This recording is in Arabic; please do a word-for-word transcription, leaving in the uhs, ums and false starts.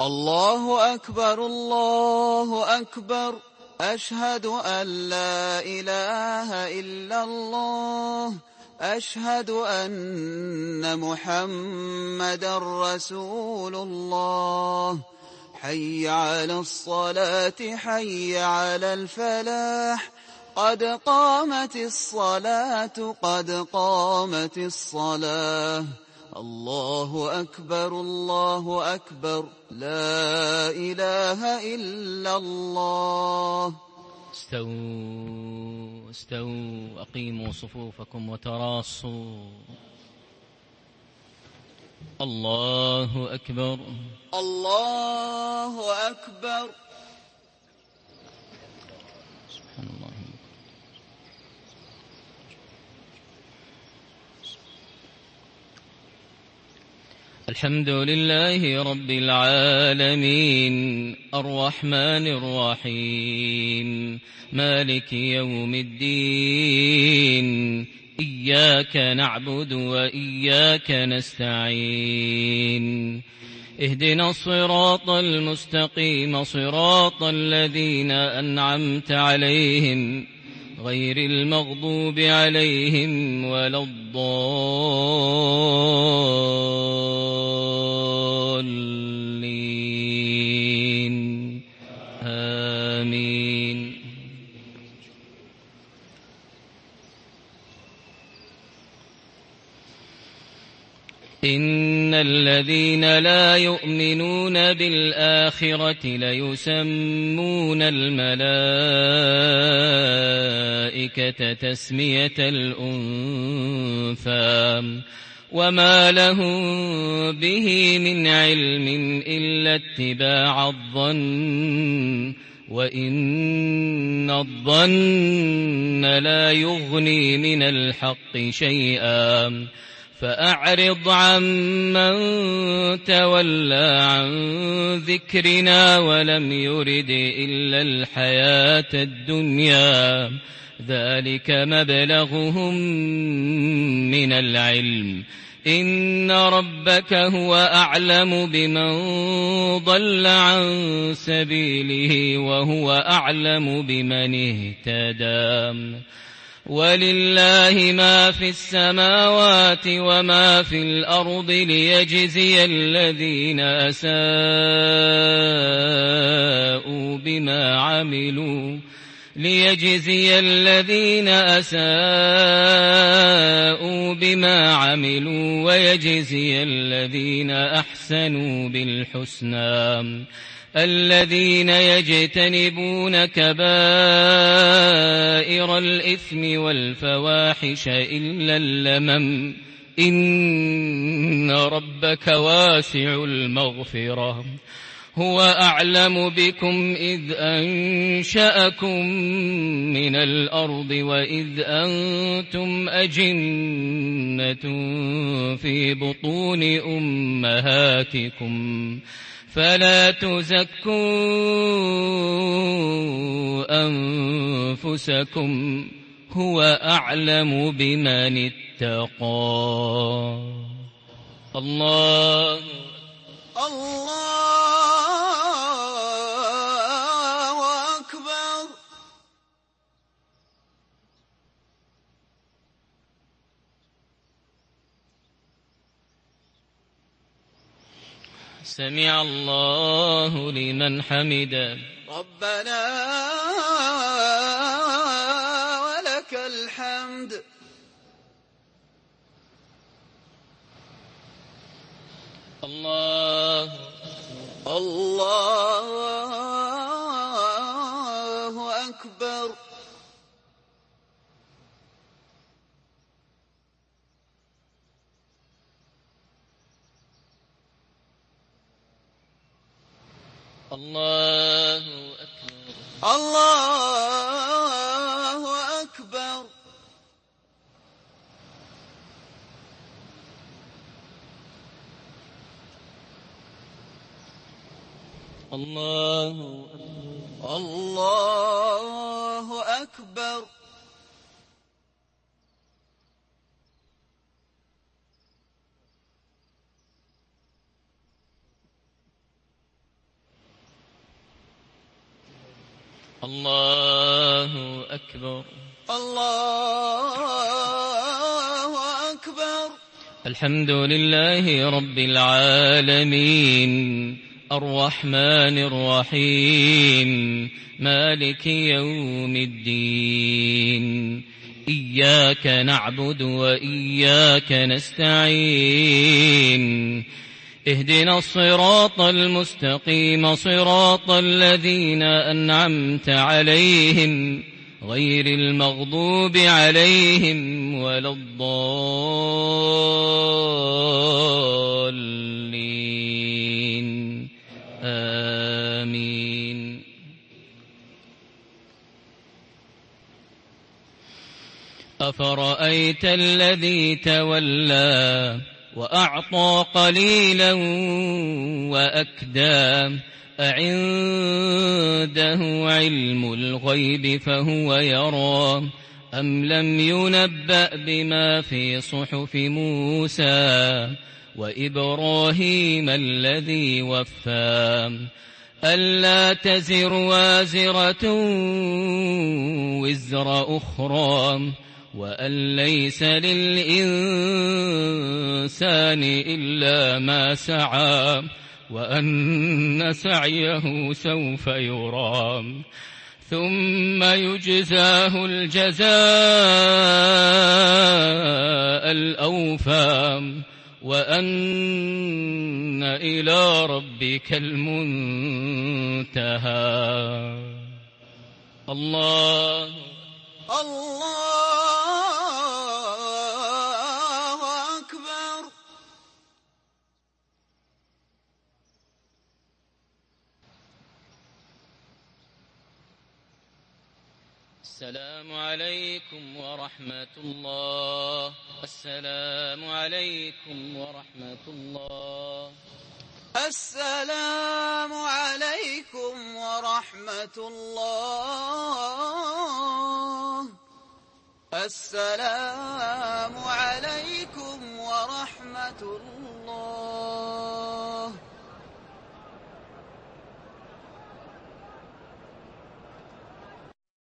الله أكبر الله أكبر أشهد أن لا إله إلا الله أشهد أن محمدا رسول الله حي على الصلاة حي على الفلاح قد قامت الصلاة قد قامت الصلاة الله أكبر الله أكبر لا إله إلا الله. استووا استووا أقيموا صفوفكم وتراصوا. الله أكبر الله أكبر. سبحان الله. الحمد لله رب العالمين الرحمن الرحيم مالك يوم الدين إياك نعبد وإياك نستعين اهدنا الصراط المستقيم صراط الذين أنعمت عليهم غير المغضوب عليهم ولا الضالين آمين. إن الذين لا يؤمنون بالآخرة ليسمون الملائكة تسمية الأنثى وما لهم به من علم إلا اتباع الظن وإن الظن لا يغني من الحق شيئا فأعرض عمن تولى عن ذكرنا ولم يرد إلا الحياة الدنيا ذلك مبلغهم من العلم إن ربك هو أعلم بمن ضل عن سبيله وهو أعلم بمن اهتدى ولله ما في السماوات وما في الأرض ليجزي الذين أساءوا بما عملوا ليجزي الذين أساءوا بما عملوا ويجزي الذين أحسنوا بالحسنى الذين يجتنبون كبائر الإثم والفواحش إلا اللمم إن ربك واسع المغفرة هو أعلم بكم إذ أنشأكم من الأرض وإذ أنتم أجنة في بطون أمهاتكم فلا تزكوا أنفسكم هو أعلم بمن اتقى. الله الله أكبر. سمع الله لمن حمده ربنا ولك الحمد. الله الله أكبر. الله أكبر. الله أكبر. الله الله أكبر. الله أكبر. الله أكبر. الحمد لله رب العالمين الرحمن الرحيم مالك يوم الدين إياك نعبد وإياك نستعين اهدنا الصراط المستقيم صراط الذين أنعمت عليهم غير المغضوب عليهم ولا الضالين آمين. أفرأيت الذي تولى وأعطى قليلا وأكدى أعنده علم الغيب فهو يرى أم لم ينبأ بما في صحف موسى وإبراهيم الذي وفى ألا تزر وازرة وزر أخرى وأن ليس للإنسان إلا ما سعى وأن سعيه سوف يرى ثم يجزاه الجزاء الأوفى وأن إلى ربك المنتهى. الله الله أكبر. السلام عليكم ورحمة الله. السلام عليكم ورحمة الله. السلام عليكم ورحمة الله. السلام عليكم ورحمة الله.